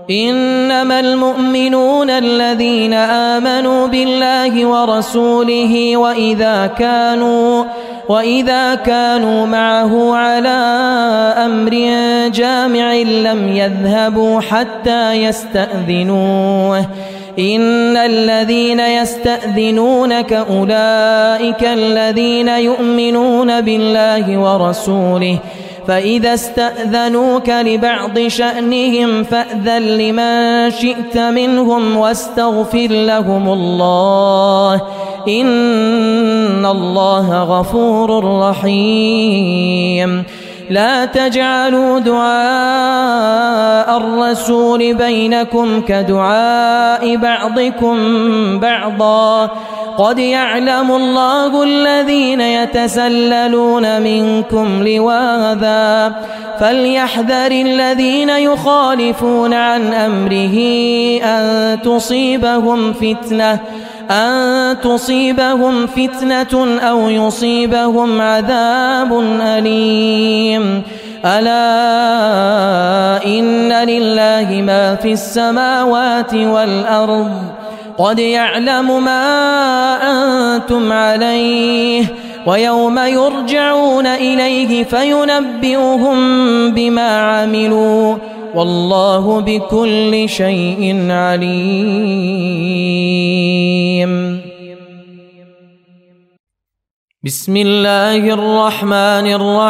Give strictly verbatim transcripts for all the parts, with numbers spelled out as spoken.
إنما المؤمنون الذين آمنوا بالله ورسوله وإذا كانوا وإذا كانوا معه على أمر جامع لم يذهبوا حتى يستأذنوه إن الذين يستأذنونك أولئك الذين يؤمنون بالله ورسوله فإذا استأذنوك لبعض شأنهم فأذن لمن شئت منهم واستغفر لهم الله إن الله غفور رحيم. لا تجعلوا دعاء الرسول بينكم كدعاء بعضكم بعضا قد يعلم الله الذين يتسللون منكم لواذا فليحذر الذين يخالفون عن أمره أن تصيبهم فتنة أن تصيبهم فتنة أو يصيبهم عذاب أليم. ألا إن لله ما في السماوات والأرض قد يعلم ما أنتم عليه ويوم يرجعون إليه فينبئهم بما عملوا والله بكل شيء عليم. بسم الله الرحمن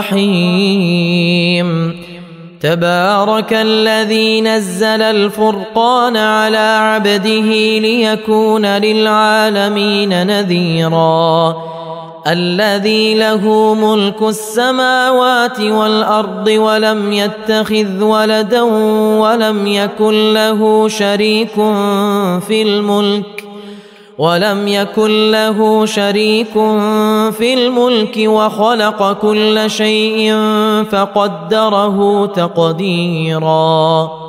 الرحيم. تبارك الذي نزل الفرقان على عبده ليكون للعالمين نذيرا الذي له ملك السماوات والأرض ولم يتخذ ولدا ولم يكن له شريك في الملك ولم يكن له شريك في الملك وخلق كل شيء فقدره تقديرا.